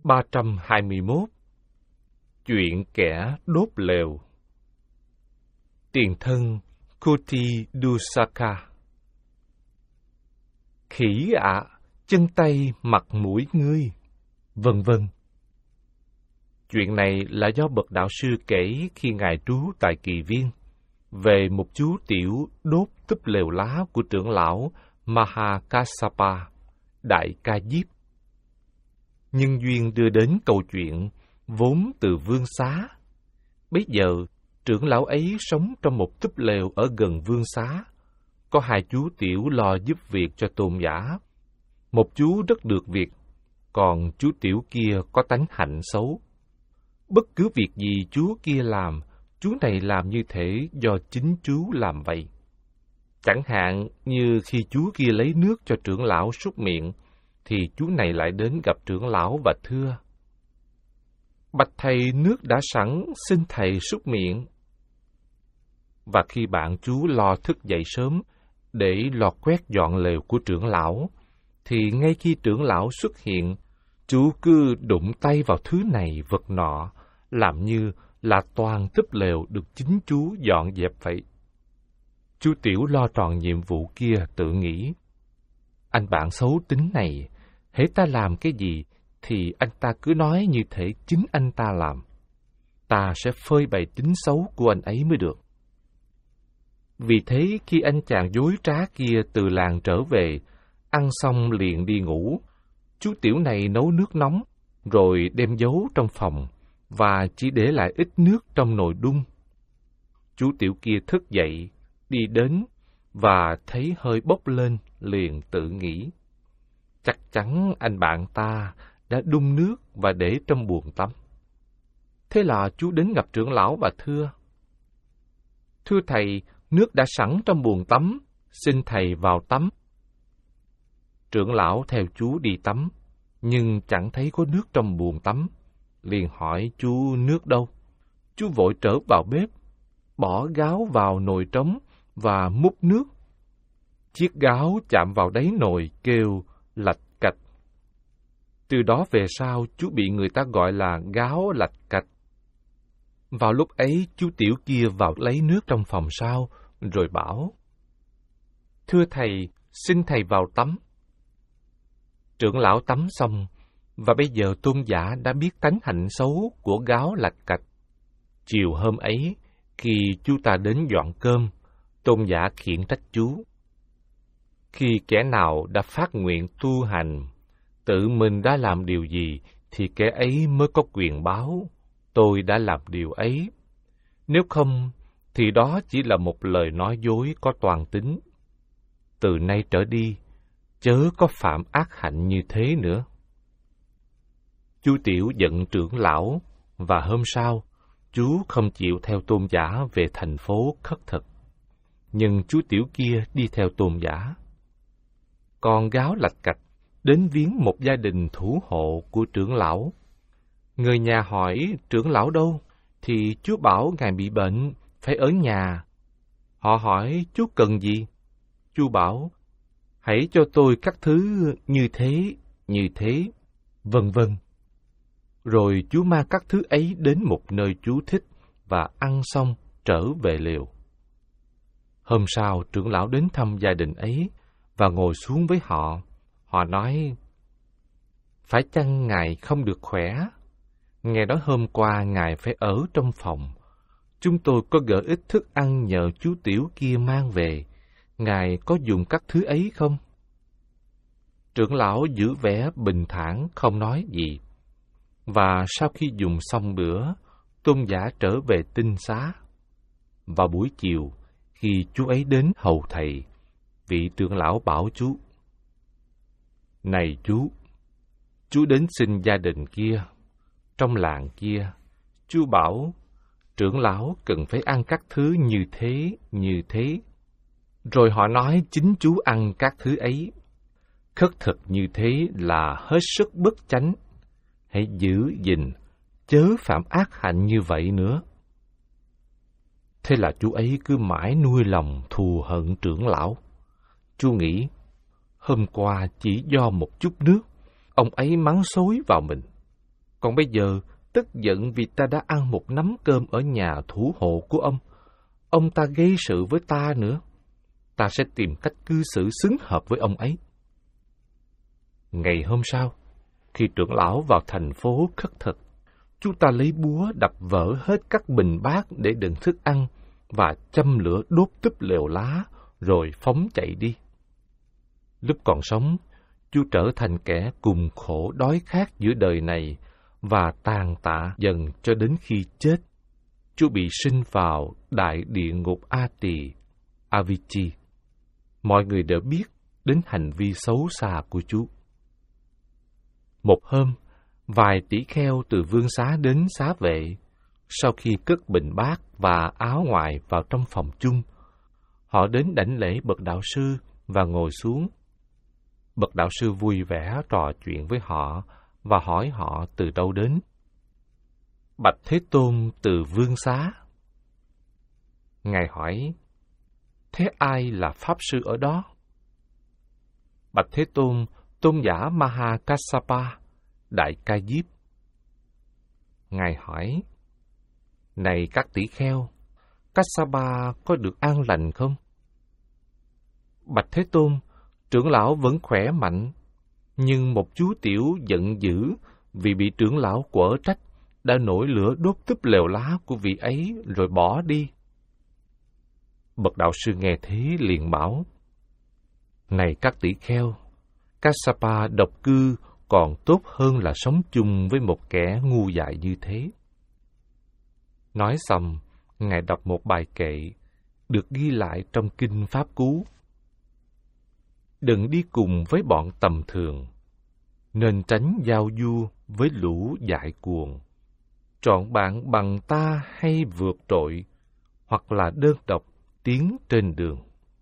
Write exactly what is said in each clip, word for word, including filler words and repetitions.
ba trăm hai mươi mốt. Chuyện kẻ đốt lều. Tiền thân Kuti Dusaka. Khỉ ạ, à, chân tay mặt mũi ngươi, vân vân. Chuyện này là do bậc đạo sư kể khi ngài trú tại Kỳ Viên, về một chú tiểu đốt túp lều lá của trưởng lão Mahakassapa, Đại Ca Diếp. Nhân duyên đưa đến câu chuyện vốn từ Vương Xá. Bấy giờ, trưởng lão ấy sống trong một túp lều ở gần Vương Xá. Có hai chú tiểu lo giúp việc cho tôn giả. Một chú rất được việc, còn chú tiểu kia có tánh hạnh xấu. Bất cứ việc gì chú kia làm, chú này làm như thể do chính chú làm vậy. Chẳng hạn như khi chú kia lấy nước cho trưởng lão súc miệng, thì chú này lại đến gặp trưởng lão và thưa: "Bạch thầy, nước đã sẵn, xin thầy súc miệng." Và khi bạn chú lo thức dậy sớm để lo quét dọn lều của trưởng lão, thì ngay khi trưởng lão xuất hiện, chú cứ đụng tay vào thứ này vật nọ, làm như là toàn túp lều được chính chú dọn dẹp vậy. Chú tiểu lo tròn nhiệm vụ kia tự nghĩ: anh bạn xấu tính này, hễ ta làm cái gì thì anh ta cứ nói như thể chính anh ta làm. Ta sẽ phơi bày tính xấu của anh ấy mới được. Vì thế khi anh chàng dối trá kia từ làng trở về, ăn xong liền đi ngủ, chú tiểu này nấu nước nóng, rồi đem giấu trong phòng, và chỉ để lại ít nước trong nồi đun. Chú tiểu kia thức dậy, đi đến, và thấy hơi bốc lên, liền tự nghĩ: chắc chắn anh bạn ta đã đun nước và để trong buồng tắm. Thế là chú đến gặp trưởng lão và thưa: "Thưa thầy, nước đã sẵn trong buồng tắm, xin thầy vào tắm." Trưởng lão theo chú đi tắm, nhưng chẳng thấy có nước trong buồng tắm, liền hỏi chú nước đâu. Chú vội trở vào bếp, bỏ gáo vào nồi trống và múc nước. Chiếc gáo chạm vào đáy nồi kêu lạch cạch. Từ đó về sau, chú bị người ta gọi là gáo lạch cạch. Vào lúc ấy, chú tiểu kia vào lấy nước trong phòng sau, rồi bảo: "Thưa thầy, xin thầy vào tắm." Trưởng lão tắm xong, và bây giờ tôn giả đã biết tánh hạnh xấu của gáo lạch cạch. Chiều hôm ấy, khi chú ta đến dọn cơm, tôn giả khiển trách chú: "Khi kẻ nào đã phát nguyện tu hành, tự mình đã làm điều gì thì kẻ ấy mới có quyền báo: tôi đã làm điều ấy. Nếu không, thì đó chỉ là một lời nói dối có toan tính. Từ nay trở đi, chớ có phạm ác hạnh như thế nữa." Chú tiểu giận trưởng lão, và hôm sau, chú không chịu theo tôn giả về thành phố khất thực. Nhưng chú tiểu kia đi theo tôn giả. Còn gáo lạch cạch đến viếng một gia đình thủ hộ của trưởng lão. Người nhà hỏi trưởng lão đâu, thì chú bảo ngài bị bệnh, phải ở nhà. Họ hỏi chú cần gì? Chú bảo: "Hãy cho tôi các thứ như thế, như thế, vân vân." Rồi chú mang các thứ ấy đến một nơi chú thích, và ăn xong trở về lều. Hôm sau, trưởng lão đến thăm gia đình ấy, và ngồi xuống với họ. Họ nói: "Phải chăng ngài không được khỏe? Nghe nói hôm qua ngài phải ở trong phòng. Chúng tôi có gửi ít thức ăn nhờ chú tiểu kia mang về. Ngài có dùng các thứ ấy không?" Trưởng lão giữ vẻ bình thản, không nói gì. Và sau khi dùng xong bữa, tôn giả trở về tinh xá. Vào buổi chiều, khi chú ấy đến hầu thầy, vị trưởng lão bảo chú: "Này chú, chú đến xin gia đình kia, trong làng kia, chú bảo trưởng lão cần phải ăn các thứ như thế, như thế." Rồi họ nói chính chú ăn các thứ ấy. Khất thực như thế là hết sức bất chánh. Hãy giữ gìn, chớ phạm ác hạnh như vậy nữa. Thế là chú ấy cứ mãi nuôi lòng thù hận trưởng lão. Chú nghĩ, hôm qua chỉ do một chút nước, ông ấy mắng xối vào mình. Còn bây giờ, tức giận vì ta đã ăn một nắm cơm ở nhà thủ hộ của ông. Ông ta gây sự với ta nữa. Ta sẽ tìm cách cư xử xứng hợp với ông ấy. Ngày hôm sau, khi trưởng lão vào thành phố khất thực, chú ta lấy búa đập vỡ hết các bình bát để đựng thức ăn và châm lửa đốt túp lều lá, rồi phóng chạy đi. Lúc còn sống, chú trở thành kẻ cùng khổ đói khát giữa đời này và tàn tạ dần cho đến khi chết. Chú bị sinh vào đại địa ngục A Tỳ, Avicii. Mọi người đều biết đến hành vi xấu xa của chú. Một hôm, vài tỷ kheo từ vương xá đến xá vệ. Sau khi cất bình bát và áo ngoài vào trong phòng chung, họ đến đảnh lễ bậc đạo sư và ngồi xuống. Bậc đạo sư vui vẻ trò chuyện với họ và hỏi họ từ đâu đến. Bạch Thế Tôn từ vương xá. Ngài hỏi, thế ai là pháp sư ở đó? Bạch Thế Tôn, tôn giả Maha Kassapa, Đại Ca Diếp. Ngài hỏi, này các tỷ kheo, Kassapa có được an lành không? Bạch Thế Tôn, trưởng lão vẫn khỏe mạnh, nhưng một chú tiểu giận dữ vì bị trưởng lão quở trách, đã nổi lửa đốt túp lều lá của vị ấy rồi bỏ đi. Bậc đạo sư nghe thế liền bảo, này các tỷ kheo, Kassapa độc cư còn tốt hơn là sống chung với một kẻ ngu dại như thế. Nói xong, Ngài đọc một bài kệ được ghi lại trong Kinh Pháp Cú. Đừng đi cùng với bọn tầm thường, nên tránh giao du với lũ dại cuồng. Chọn bạn bằng ta hay vượt trội, hoặc là đơn độc tiến trên đường.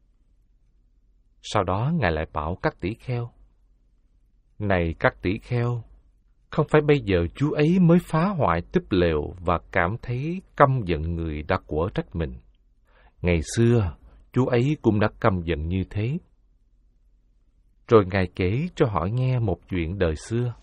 Sau đó Ngài lại bảo các tỷ kheo, này các tỷ kheo, không phải bây giờ chú ấy mới phá hoại túp lều và cảm thấy căm giận người đã quở trách mình. Ngày xưa, chú ấy cũng đã căm giận như thế. Rồi Ngài kể cho họ nghe một chuyện đời xưa.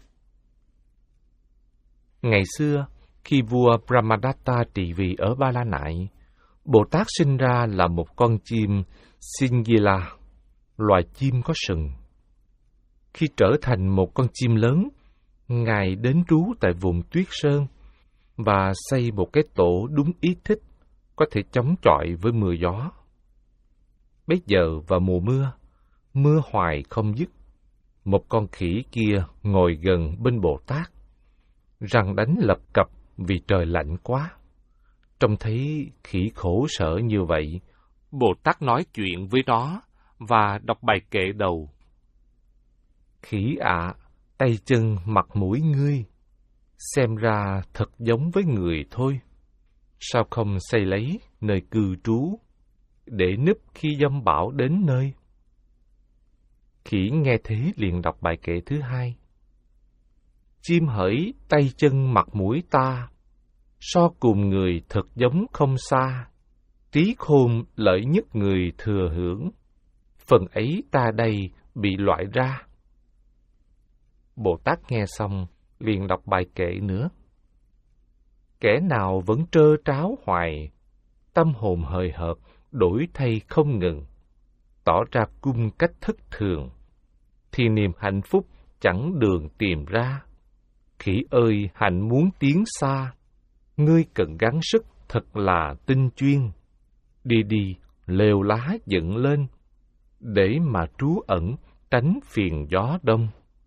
Ngày xưa, khi vua Brahmadatta trị vì ở Ba La Nại, Bồ Tát sinh ra là một con chim Singila, loài chim có sừng. Khi trở thành một con chim lớn, Ngài đến trú tại vùng Tuyết Sơn và xây một cái tổ đúng ý thích, có thể chống chọi với mưa gió. Bấy giờ vào mùa mưa, mưa hoài không dứt, một con khỉ kia ngồi gần bên Bồ Tát, răng đánh lập cập vì trời lạnh quá. Trông thấy khỉ khổ sở như vậy, Bồ Tát nói chuyện với nó và đọc bài kệ đầu. Khỉ ạ, à, tay chân mặt mũi ngươi, xem ra thật giống với người thôi. Sao không xây lấy nơi cư trú, để núp khi dông bão đến nơi? Khỉ nghe thế liền đọc bài kệ thứ hai. Chim hỡi tay chân mặt mũi ta, so cùng người thật giống không xa. Trí khôn lợi nhất người thừa hưởng, phần ấy ta đây bị loại ra. Bồ Tát nghe xong, liền đọc bài kệ nữa. Kẻ nào vẫn trơ tráo hoài, tâm hồn hời hợt, đổi thay không ngừng, tỏ ra cung cách thất thường, thì niềm hạnh phúc chẳng đường tìm ra. Khỉ ơi, hạnh muốn tiến xa, ngươi cần gắng sức thật là tinh chuyên. Đi đi, lều lá dựng lên, để mà trú ẩn, tránh phiền gió đông.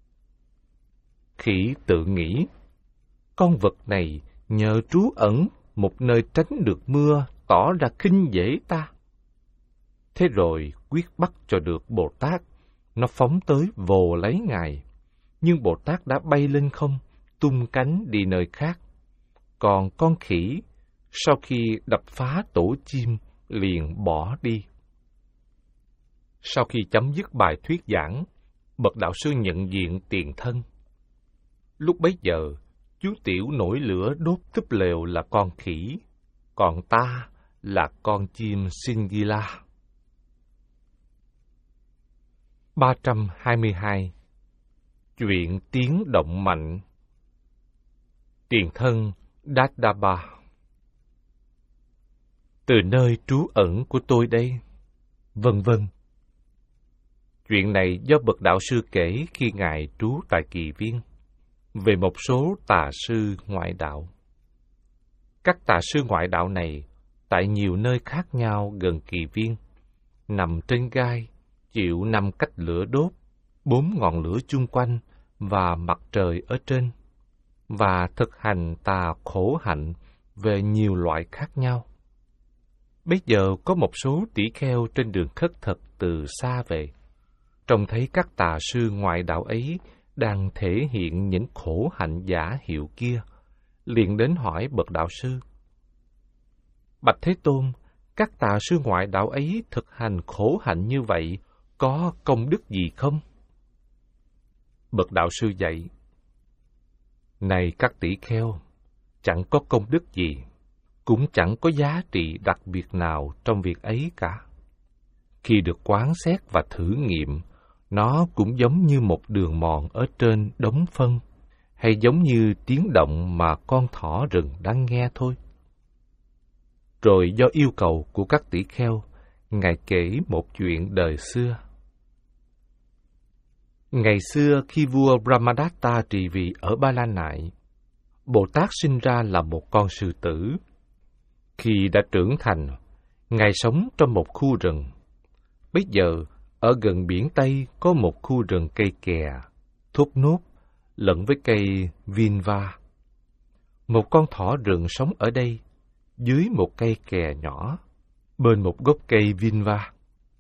Khỉ tự nghĩ, con vật này nhờ trú ẩn một nơi tránh được mưa, tỏ ra khinh dễ ta. Thế rồi quyết bắt cho được Bồ Tát, nó phóng tới vồ lấy Ngài. Nhưng Bồ Tát đã bay lên không, tung cánh đi nơi khác. Còn con khỉ, sau khi đập phá tổ chim, liền bỏ đi. Sau khi chấm dứt bài thuyết giảng, bậc đạo sư nhận diện tiền thân. Lúc bấy giờ, chú tiểu nổi lửa đốt túp lều là con khỉ, còn ta là con chim Singila. ba trăm hai mươi hai. Chuyện tiếng động mạnh. Tiền thân Dadaba. Từ nơi trú ẩn của tôi đây, vân vân. Chuyện này do bậc đạo sư kể khi Ngài trú tại Kỳ Viên, về một số tà sư ngoại đạo. Các tà sư ngoại đạo này, tại nhiều nơi khác nhau gần Kỳ Viên, nằm trên gai, chịu năm cách lửa đốt, bốn ngọn lửa chung quanh và mặt trời ở trên, và thực hành tà khổ hạnh về nhiều loại khác nhau. Bây giờ có một số tỷ kheo trên đường khất thực từ xa về, trông thấy các tà sư ngoại đạo ấy đang thể hiện những khổ hạnh giả hiệu kia, liền đến hỏi bậc đạo sư: Bạch Thế Tôn, các tà sư ngoại đạo ấy thực hành khổ hạnh như vậy, có công đức gì không? Bậc đạo sư dạy: Này các tỷ kheo, chẳng có công đức gì, cũng chẳng có giá trị đặc biệt nào trong việc ấy cả. Khi được quán xét và thử nghiệm, nó cũng giống như một đường mòn ở trên đống phân, hay giống như tiếng động mà con thỏ rừng đang nghe thôi. Rồi do yêu cầu của các tỷ kheo, Ngài kể một chuyện đời xưa. Ngày xưa khi vua Brahmadatta trị vì ở Ba La Nại, Bồ Tát sinh ra là một con sư tử. Khi đã trưởng thành, Ngài sống trong một khu rừng. Bây giờ, ở gần biển Tây có một khu rừng cây kè, thốt nốt, lẫn với cây vinva. Một con thỏ rừng sống ở đây, dưới một cây kè nhỏ, bên một gốc cây vinva.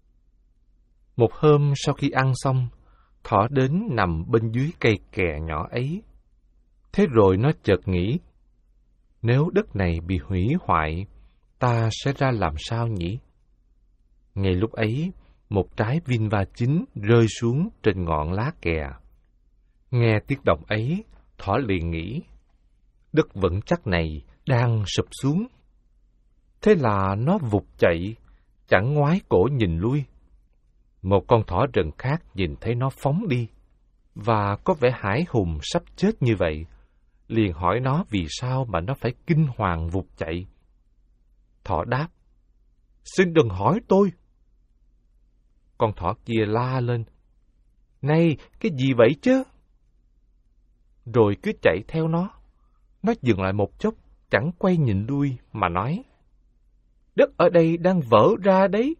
Một hôm sau khi ăn xong, thỏ đến nằm bên dưới cây kè nhỏ ấy. Thế rồi nó chợt nghĩ, nếu đất này bị hủy hoại, ta sẽ ra làm sao nhỉ? Ngay lúc ấy, một trái vinva chín rơi xuống trên ngọn lá kè. Nghe tiếng động ấy, thỏ liền nghĩ, đất vững chắc này đang sụp xuống. Thế là nó vụt chạy, chẳng ngoái cổ nhìn lui. Một con thỏ rừng khác nhìn thấy nó phóng đi, và có vẻ hãi hùng sắp chết như vậy, liền hỏi nó vì sao mà nó phải kinh hoàng vụt chạy. Thỏ đáp, xin đừng hỏi tôi. Con thỏ kia la lên, này, cái gì vậy chứ? Rồi cứ chạy theo nó. Nó dừng lại một chốc, chẳng quay nhìn lui mà nói, đất ở đây đang vỡ ra đấy.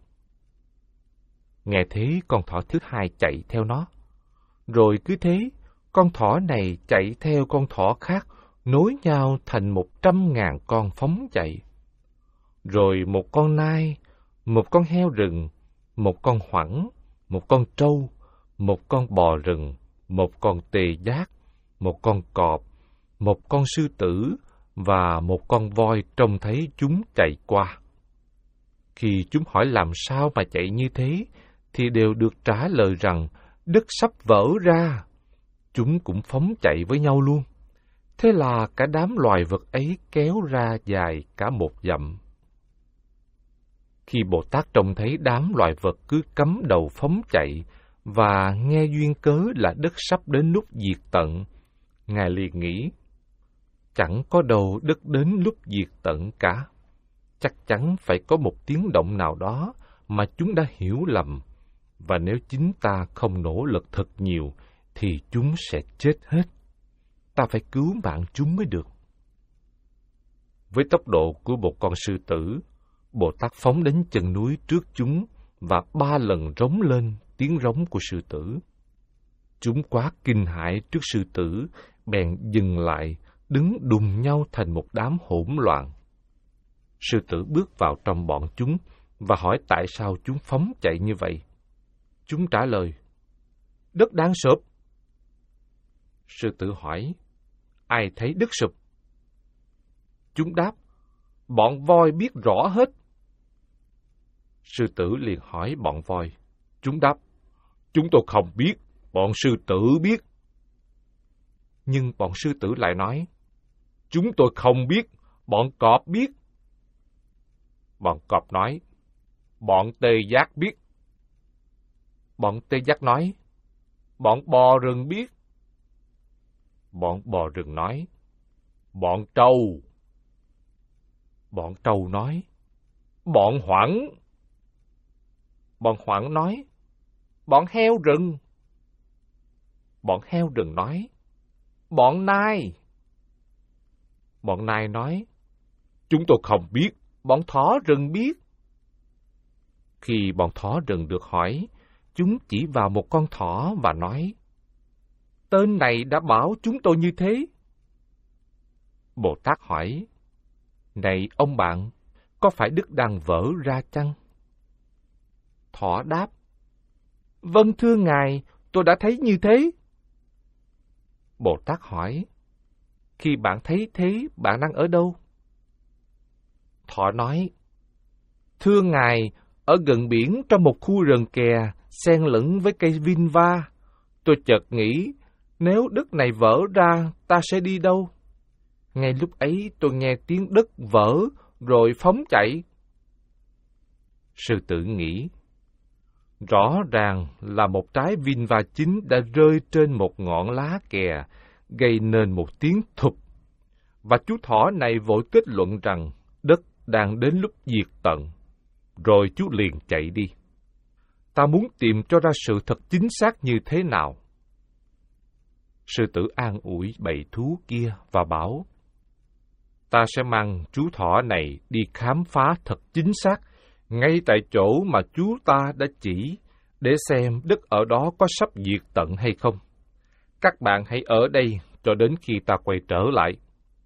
Nghe thế, con thỏ thứ hai chạy theo nó. Rồi cứ thế, con thỏ này chạy theo con thỏ khác, nối nhau thành một trăm ngàn con phóng chạy. Rồi một con nai, một con heo rừng, một con hoẳng, một con trâu, một con bò rừng, một con tê giác, một con cọp, một con sư tử và một con voi trông thấy chúng chạy qua. Khi chúng hỏi làm sao mà chạy như thế, thì đều được trả lời rằng đất sắp vỡ ra. Chúng cũng phóng chạy với nhau luôn. Thế là cả đám loài vật ấy kéo ra dài cả một dặm. Khi Bồ Tát trông thấy đám loài vật cứ cắm đầu phóng chạy, và nghe duyên cớ là đất sắp đến lúc diệt tận, Ngài liền nghĩ, chẳng có đâu đất đến lúc diệt tận cả. Chắc chắn phải có một tiếng động nào đó mà chúng đã hiểu lầm, và nếu chính ta không nỗ lực thật nhiều, thì chúng sẽ chết hết. Ta phải cứu mạng chúng mới được. Với tốc độ của một con sư tử, Bồ Tát phóng đến chân núi trước chúng và ba lần rống lên tiếng rống của sư tử. Chúng quá kinh hãi trước sư tử, bèn dừng lại, đứng đùng nhau thành một đám hỗn loạn. Sư tử bước vào trong bọn chúng và hỏi tại sao chúng phóng chạy như vậy. Chúng trả lời, đất đang sụp. Sư tử hỏi, ai thấy đất sụp? Chúng đáp, bọn voi biết rõ hết. Sư tử liền hỏi bọn voi. Chúng đáp, chúng tôi không biết, bọn sư tử biết. Nhưng bọn sư tử lại nói, chúng tôi không biết, bọn cọp biết. Bọn cọp nói, bọn tê giác biết. Bọn tê giác nói, bọn bò rừng biết. Bọn bò rừng nói, Bọn trâu. Bọn trâu nói, bọn hoảng. Bọn hoảng nói, bọn heo rừng. Bọn heo rừng nói, bọn nai. Bọn nai nói, chúng tôi không biết, bọn thỏ rừng biết. Khi bọn thỏ rừng được hỏi, chúng chỉ vào một con thỏ và nói, tên này đã bảo chúng tôi như thế. Bồ Tát hỏi, này ông bạn, có phải Đức đang vỡ ra chăng? Thỏ đáp, vâng thưa Ngài, tôi đã thấy như thế. Bồ Tát hỏi, khi bạn thấy thế, bạn đang ở đâu? Thỏ nói, thưa Ngài, ở gần biển trong một khu rừng kè, xen lẫn với cây vin va. Tôi chợt nghĩ, nếu đất này vỡ ra, ta sẽ đi đâu? Ngay lúc ấy tôi nghe tiếng đất vỡ, rồi phóng chạy. Sư tử nghĩ, rõ ràng là một trái vin va chín đã rơi trên một ngọn lá kè, gây nên một tiếng thụp. Và chú thỏ này vội kết luận rằng đất đang đến lúc diệt tận. Rồi chú liền chạy đi. Ta muốn tìm cho ra sự thật chính xác như thế nào. Sư tử an ủi bầy thú kia và bảo, ta sẽ mang chú thỏ này đi khám phá thật chính xác, ngay tại chỗ mà chú ta đã chỉ, để xem đất ở đó có sắp diệt tận hay không. Các bạn hãy ở đây cho đến khi ta quay trở lại.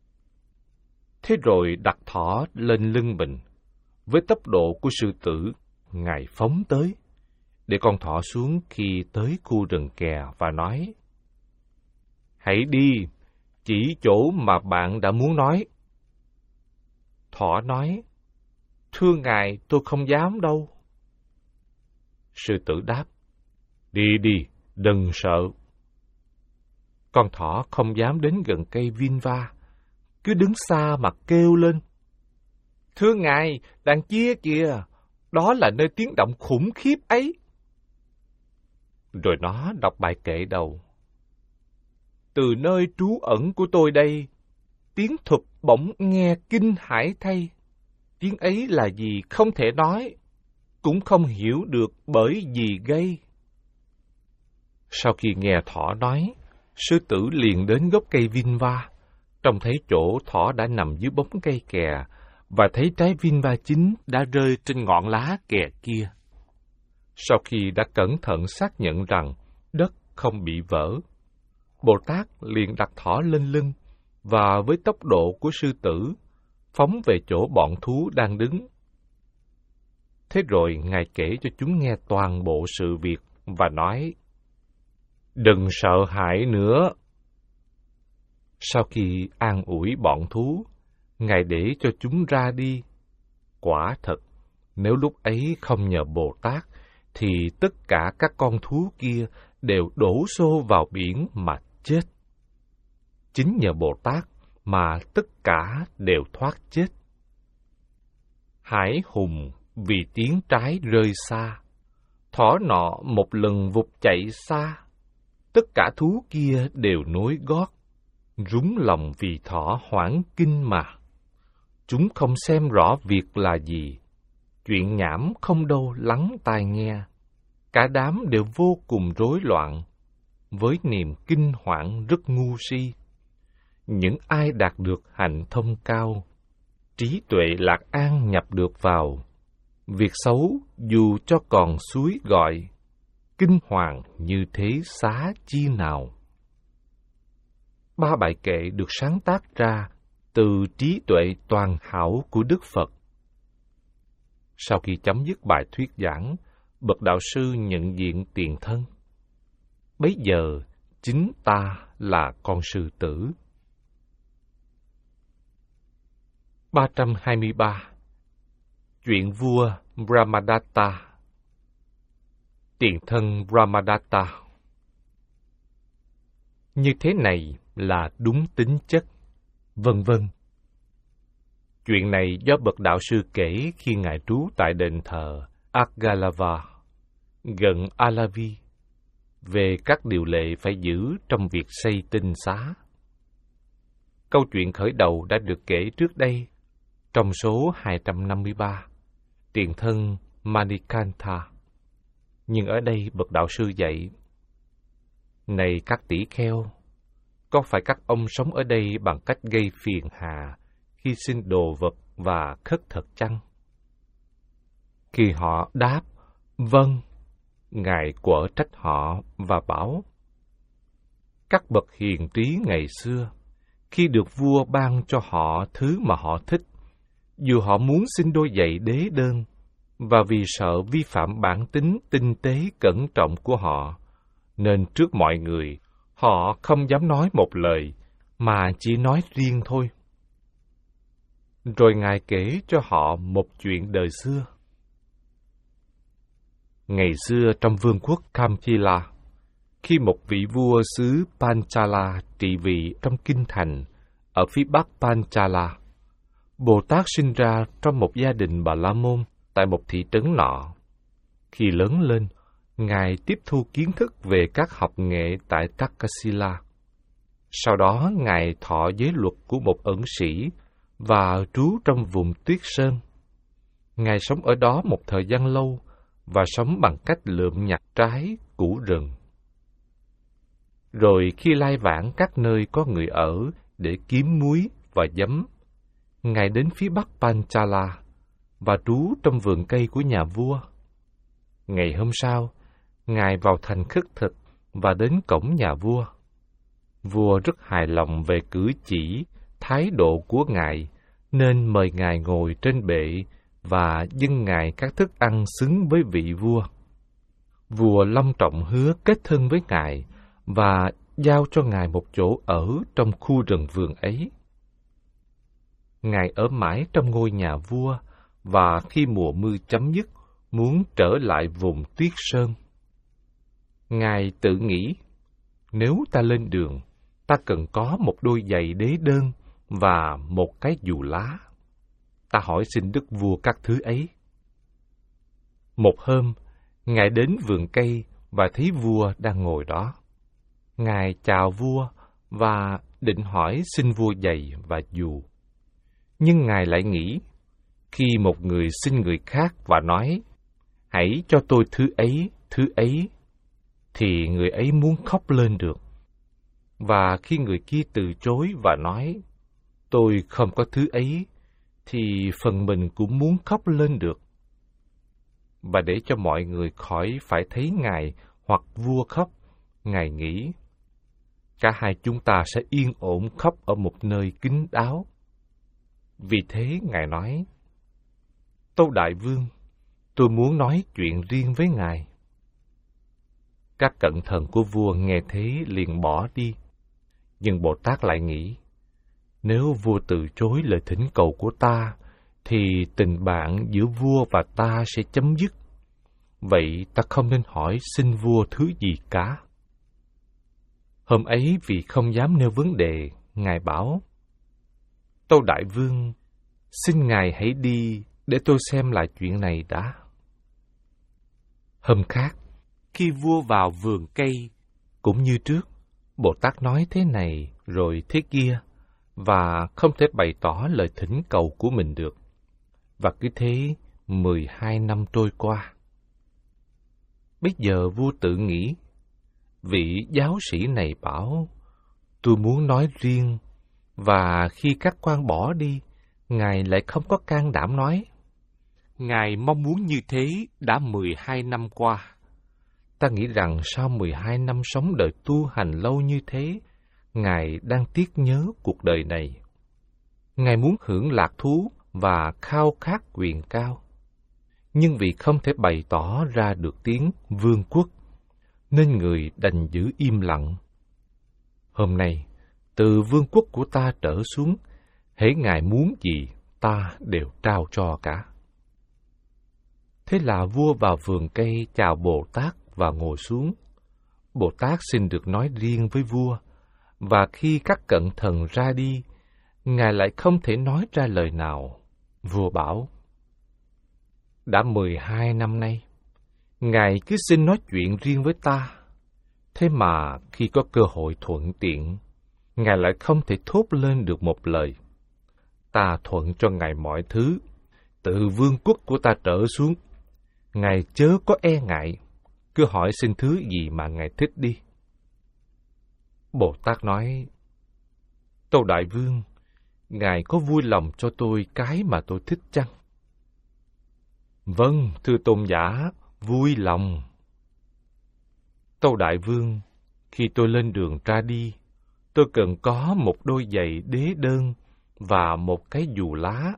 Thế rồi đặt thỏ lên lưng mình. Với tốc độ của sư tử, Ngài phóng tới, để con thỏ xuống khi tới khu rừng kè và nói, hãy đi, chỉ chỗ mà bạn đã muốn nói. Thỏ nói, thưa Ngài, tôi không dám đâu. Sư tử đáp, đi đi, đừng sợ. Con thỏ không dám đến gần cây vin va, cứ đứng xa mà kêu lên, thưa Ngài, đằng kia kìa, đó là nơi tiếng động khủng khiếp ấy. Rồi nó đọc bài kệ đầu. Từ nơi trú ẩn của tôi đây, tiếng thụp bỗng nghe kinh hãi thay. Tiếng ấy là gì không thể nói, cũng không hiểu được bởi gì gây. Sau khi nghe thỏ nói, sư tử liền đến gốc cây vin va, trông thấy chỗ thỏ đã nằm dưới bóng cây kè, và thấy trái vin va chín đã rơi trên ngọn lá kè kia. Sau khi đã cẩn thận xác nhận rằng đất không bị vỡ, Bồ Tát liền đặt thỏ lên lưng và với tốc độ của sư tử, phóng về chỗ bọn thú đang đứng. Thế rồi Ngài kể cho chúng nghe toàn bộ sự việc và nói, đừng sợ hãi nữa. Sau khi an ủi bọn thú, Ngài để cho chúng ra đi. Quả thật, nếu lúc ấy không nhờ Bồ Tát, thì tất cả các con thú kia đều đổ xô vào biển mà chết. Chính nhờ Bồ Tát mà tất cả đều thoát chết. Hải hùng vì tiếng trái rơi xa, thỏ nọ một lần vụt chạy xa. Tất cả thú kia đều nối gót, rúng lòng vì thỏ hoảng kinh mà. Chúng không xem rõ việc là gì, chuyện nhảm không đâu lắng tai nghe. Cả đám đều vô cùng rối loạn, với niềm kinh hoảng rất ngu si. Những ai đạt được hạnh thông cao, trí tuệ lạc an nhập được vào, việc xấu dù cho còn suối gọi, kinh hoàng như thế xá chi nào. Ba bài kệ được sáng tác ra từ trí tuệ toàn hảo của Đức Phật. Sau khi chấm dứt bài thuyết giảng, bậc đạo sư nhận diện tiền thân. Bấy giờ, chính ta là con sư tử. ba trăm hai mươi ba. Chuyện vua Brahmadatta. Tiền thân Brahmadatta. Như thế này là đúng tính chất, vân vân. Chuyện này do bậc đạo sư kể khi Ngài trú tại đền thờ Aggalava, gần Alavi, về các điều lệ phải giữ trong việc xây tinh xá. Câu chuyện khởi đầu đã được kể trước đây trong số hai trăm năm mươi ba, tiền thân Manikantha. Nhưng ở đây bậc đạo sư dạy: này các tỷ kheo, có phải các ông sống ở đây bằng cách gây phiền hà khi xin đồ vật và khất thực chăng? Khi họ đáp vâng, Ngài quở trách họ và bảo: các bậc hiền trí ngày xưa, khi được vua ban cho họ thứ mà họ thích, dù họ muốn xin đôi giày đế đơn, và vì sợ vi phạm bản tính tinh tế cẩn trọng của họ, nên trước mọi người, họ không dám nói một lời, mà chỉ nói riêng thôi. Rồi Ngài kể cho họ một chuyện đời xưa. Ngày xưa trong vương quốc Kamchila, khi một vị vua xứ Panchala trị vì trong kinh thành, ở phía bắc Panchala, Bồ Tát sinh ra trong một gia đình Bà La Môn tại một thị trấn nọ. Khi lớn lên, Ngài tiếp thu kiến thức về các học nghệ tại Takasila. Sau đó, Ngài thọ giới luật của một ẩn sĩ và trú trong vùng Tuyết Sơn. Ngài sống ở đó một thời gian lâu và sống bằng cách lượm nhặt trái, củ rừng. Rồi khi lai vãng các nơi có người ở để kiếm muối và giấm, Ngài đến phía bắc Panchala và trú trong vườn cây của nhà vua. Ngày hôm sau, Ngài vào thành khất thực và đến cổng nhà vua. Vua rất hài lòng về cử chỉ, thái độ của Ngài, nên mời Ngài ngồi trên bệ và dâng Ngài các thức ăn xứng với vị vua. Vua long trọng hứa kết thân với Ngài và giao cho Ngài một chỗ ở trong khu rừng vườn ấy. Ngài ở mãi trong ngôi nhà vua, và khi mùa mưa chấm dứt, muốn trở lại vùng Tuyết Sơn. Ngài tự nghĩ, nếu ta lên đường, ta cần có một đôi giày đế đơn và một cái dù lá. Ta hỏi xin đức vua các thứ ấy. Một hôm, Ngài đến vườn cây và thấy vua đang ngồi đó. Ngài chào vua và định hỏi xin vua giày và dù. Nhưng Ngài lại nghĩ, khi một người xin người khác và nói, hãy cho tôi thứ ấy, thứ ấy, thì người ấy muốn khóc lên được. Và khi người kia từ chối và nói, tôi không có thứ ấy, thì phần mình cũng muốn khóc lên được. Và để cho mọi người khỏi phải thấy Ngài hoặc vua khóc, Ngài nghĩ, cả hai chúng ta sẽ yên ổn khóc ở một nơi kín đáo. Vì thế Ngài nói, Tâu Đại Vương, tôi muốn nói chuyện riêng với Ngài. Các cận thần của vua nghe thế liền bỏ đi. Nhưng Bồ Tát lại nghĩ, nếu vua từ chối lời thỉnh cầu của ta, thì tình bạn giữa vua và ta sẽ chấm dứt. Vậy ta không nên hỏi xin vua thứ gì cả. Hôm ấy vì không dám nêu vấn đề, Ngài bảo, Tâu Đại Vương, xin Ngài hãy đi để tôi xem lại chuyện này đã. Hôm khác, khi vua vào vườn cây, cũng như trước, Bồ Tát nói thế này rồi thế kia, và không thể bày tỏ lời thỉnh cầu của mình được. Và cứ thế, mười hai năm trôi qua. Bây giờ vua tự nghĩ, vị giáo sĩ này bảo, tôi muốn nói riêng, và khi các quan bỏ đi, Ngài lại không có can đảm nói. Ngài mong muốn như thế đã mười hai năm qua. Ta nghĩ rằng sau mười hai năm sống đời tu hành lâu như thế, Ngài đang tiếc nhớ cuộc đời này. Ngài muốn hưởng lạc thú và khao khát quyền cao. Nhưng vì không thể bày tỏ ra được tiếng vương quốc, nên người đành giữ im lặng. Hôm nay, từ vương quốc của ta trở xuống, hễ Ngài muốn gì, ta đều trao cho cả. Thế là vua vào vườn cây chào Bồ Tát và ngồi xuống. Bồ Tát xin được nói riêng với vua, và khi các cận thần ra đi, Ngài lại không thể nói ra lời nào. Vua bảo, đã mười hai năm nay, Ngài cứ xin nói chuyện riêng với ta. Thế mà khi có cơ hội thuận tiện, Ngài lại không thể thốt lên được một lời. Ta thuận cho Ngài mọi thứ, từ vương quốc của ta trở xuống. Ngài chớ có e ngại, cứ hỏi xin thứ gì mà Ngài thích đi. Bồ Tát nói, Tâu Đại Vương, Ngài có vui lòng cho tôi cái mà tôi thích chăng? Vâng, thưa tôn giả, vui lòng. Tâu Đại Vương, khi tôi lên đường ra đi, tôi cần có một đôi giày đế đơn và một cái dù lá.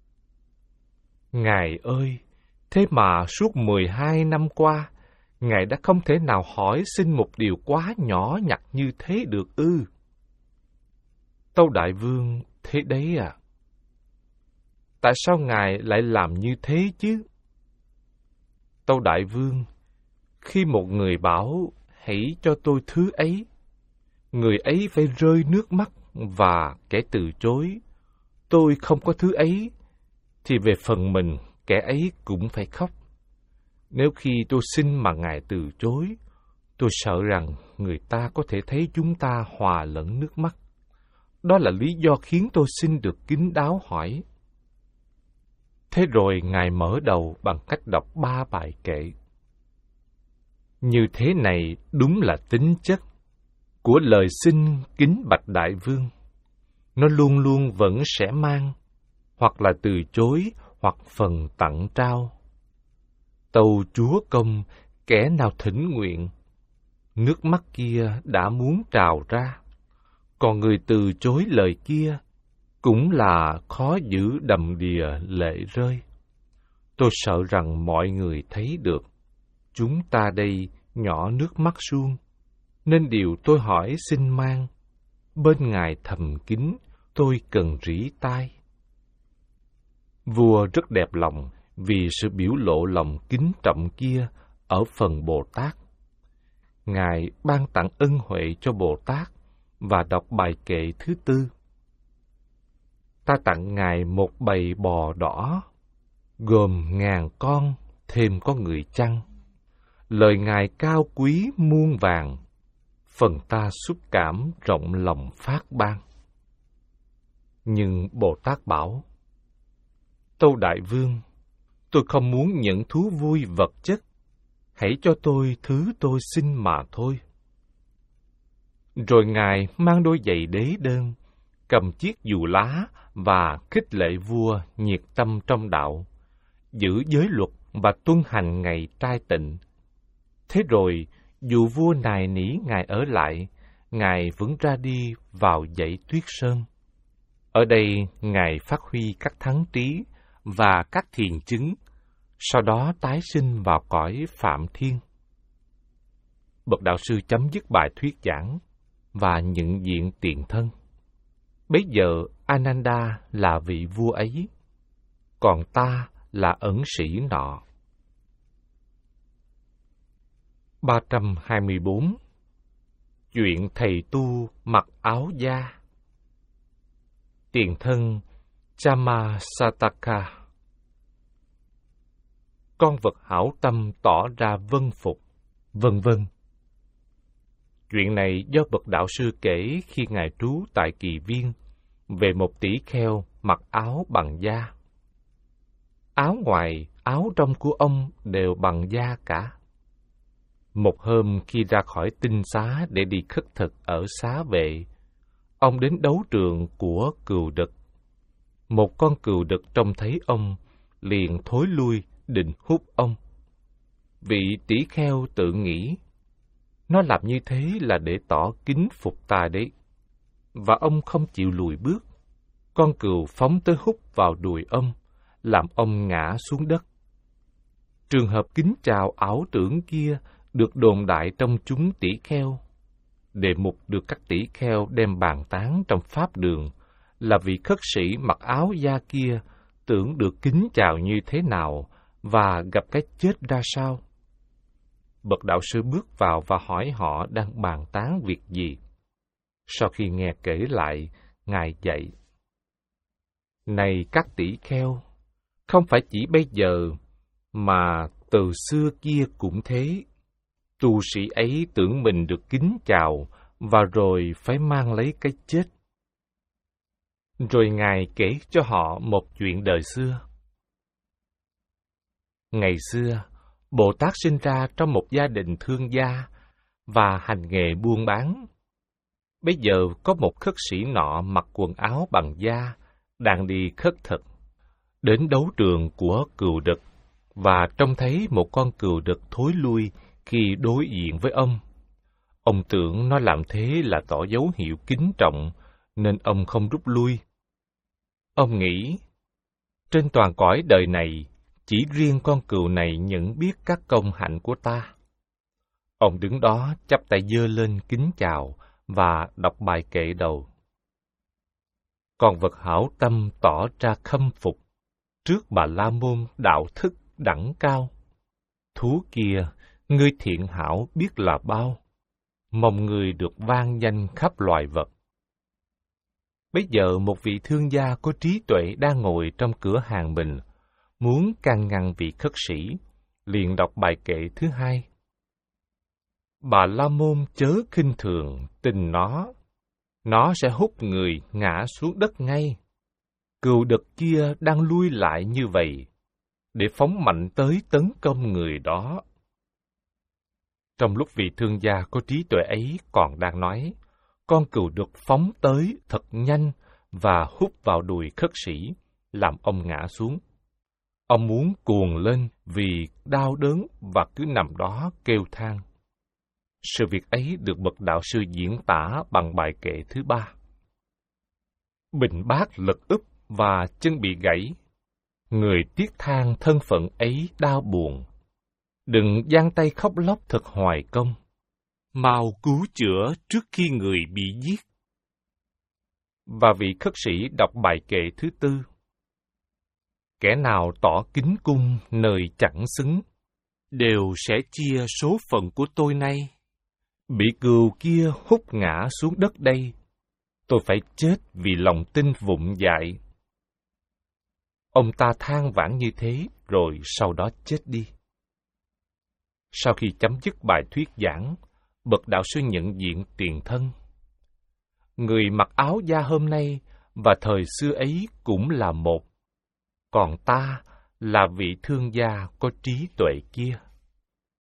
Ngài ơi, thế mà suốt mười hai năm qua, Ngài đã không thể nào hỏi xin một điều quá nhỏ nhặt như thế được ư? Tâu Đại Vương, thế đấy à? Tại sao Ngài lại làm như thế chứ? Tâu Đại Vương, khi một người bảo hãy cho tôi thứ ấy, người ấy phải rơi nước mắt và kẻ từ chối, tôi không có thứ ấy, thì về phần mình kẻ ấy cũng phải khóc. Nếu khi tôi xin mà Ngài từ chối, tôi sợ rằng người ta có thể thấy chúng ta hòa lẫn nước mắt. Đó là lý do khiến tôi xin được kín đáo hỏi. Thế rồi Ngài mở đầu bằng cách đọc ba bài kệ. Như thế này đúng là tính chất của lời xin kính bạch Đại Vương. Nó luôn luôn vẫn sẽ mang, hoặc là từ chối, hoặc phần tặng trao. Tâu Chúa Công, kẻ nào thỉnh nguyện, nước mắt kia đã muốn trào ra, còn người từ chối lời kia cũng là khó giữ đầm đìa lệ rơi. Tôi sợ rằng mọi người thấy được, chúng ta đây nhỏ nước mắt suông, nên điều tôi hỏi xin mang, bên Ngài thầm kín, tôi cần rỉ tai. Vua rất đẹp lòng vì sự biểu lộ lòng kính trọng kia ở phần Bồ Tát. Ngài ban tặng ân huệ cho Bồ Tát và đọc bài kệ thứ tư. Ta tặng Ngài một bầy bò đỏ, gồm ngàn con, thêm có người chăn. Lời Ngài cao quý muôn vàng, phần ta xúc cảm rộng lòng phát ban. Nhưng Bồ Tát bảo, Tâu Đại Vương, tôi không muốn những thú vui vật chất, hãy cho tôi thứ tôi xin mà thôi. Rồi Ngài mang đôi giày đế đơn, cầm chiếc dù lá và khích lệ vua nhiệt tâm trong đạo, giữ giới luật và tuân hành ngày trai tịnh. Thế rồi, dù vua nài nỉ Ngài ở lại, Ngài vẫn ra đi vào dãy tuyết sơn. Ở đây, Ngài phát huy các thắng trí và các thiền chứng, sau đó tái sinh vào cõi Phạm Thiên. Bậc đạo sư chấm dứt bài thuyết giảng và nhận diện tiền thân. Bấy giờ Ananda là vị vua ấy, còn ta là ẩn sĩ nọ. ba trăm hai mươi bốn. Chuyện thầy tu mặc áo da. Tiền thân Chamasataka. Con vật hảo tâm tỏ ra vâng phục, vân vân. Chuyện này do bậc đạo sư kể khi Ngài trú tại Kỳ Viên về một tỷ kheo mặc áo bằng da. Áo ngoài, áo trong của ông đều bằng da cả. Một hôm khi ra khỏi tinh xá để đi khất thực ở xá vệ, ông đến đấu trường của cừu đực. Một con cừu đực trông thấy ông, liền thối lui định hút ông. Vị tỷ kheo tự nghĩ, nó làm như thế là để tỏ kính phục ta đấy. Và ông không chịu lùi bước. Con cừu phóng tới hút vào đùi ông, làm ông ngã xuống đất. Trường hợp kính chào ảo tưởng kia được đồn đại trong chúng tỷ kheo. Đề mục được các tỷ kheo đem bàn tán trong pháp đường là vị khất sĩ mặc áo da kia tưởng được kính chào như thế nào và gặp cái chết ra sao. Bậc đạo sư bước vào và hỏi họ đang bàn tán việc gì. Sau khi nghe kể lại, Ngài dạy: Này các tỷ kheo, không phải chỉ bây giờ, mà từ xưa kia cũng thế. Tu sĩ ấy tưởng mình được kính chào và rồi phải mang lấy cái chết. Rồi Ngài kể cho họ một chuyện đời xưa. Ngày xưa, Bồ Tát sinh ra trong một gia đình thương gia và hành nghề buôn bán. Bây giờ có một khất sĩ nọ mặc quần áo bằng da, đang đi khất thực, đến đấu trường của cừu đực, và trông thấy một con cừu đực thối lui khi đối diện với ông. Ông tưởng nó làm thế là tỏ dấu hiệu kính trọng, nên ông không rút lui. Ông nghĩ, trên toàn cõi đời này, chỉ riêng con cừu này nhận biết các công hạnh của ta. Ông đứng đó chắp tay giơ lên kính chào và đọc bài kệ đầu. Con vật hảo tâm tỏ ra khâm phục trước Bà La Môn đạo thức đẳng cao. Thú kia, ngươi thiện hảo biết là bao, mong ngươi được vang danh khắp loài vật. Bây giờ một vị thương gia có trí tuệ đang ngồi trong cửa hàng mình, muốn can ngăn vị khất sĩ, liền đọc bài kệ thứ hai. Bà La Môn chớ khinh thường tình nó, nó sẽ hút người ngã xuống đất ngay. Cừu đực kia đang lui lại như vậy, để phóng mạnh tới tấn công người đó. Trong lúc vị thương gia có trí tuệ ấy còn đang nói, con cừu đực phóng tới thật nhanh và hút vào đùi khất sĩ, làm ông ngã xuống. Ông muốn cuồng lên vì đau đớn và cứ nằm đó kêu than. Sự việc ấy được bậc đạo sư diễn tả bằng bài kệ thứ ba. Bình bát lật úp và chân bị gãy, người tiếc than thân phận ấy đau buồn. Đừng giang tay khóc lóc thật hoài công, mau cứu chữa trước khi người bị giết. Và vị khất sĩ đọc bài kệ thứ tư. Kẻ nào tỏ kính cung nơi chẳng xứng, đều sẽ chia số phận của tôi nay. Bị cừu kia hút ngã xuống đất đây, tôi phải chết vì lòng tin vụng dại. Ông ta than vãn như thế, rồi sau đó chết đi. Sau khi chấm dứt bài thuyết giảng, bậc đạo sư nhận diện tiền thân. Người mặc áo da hôm nay và thời xưa ấy cũng là một, còn ta là vị thương gia có trí tuệ kia.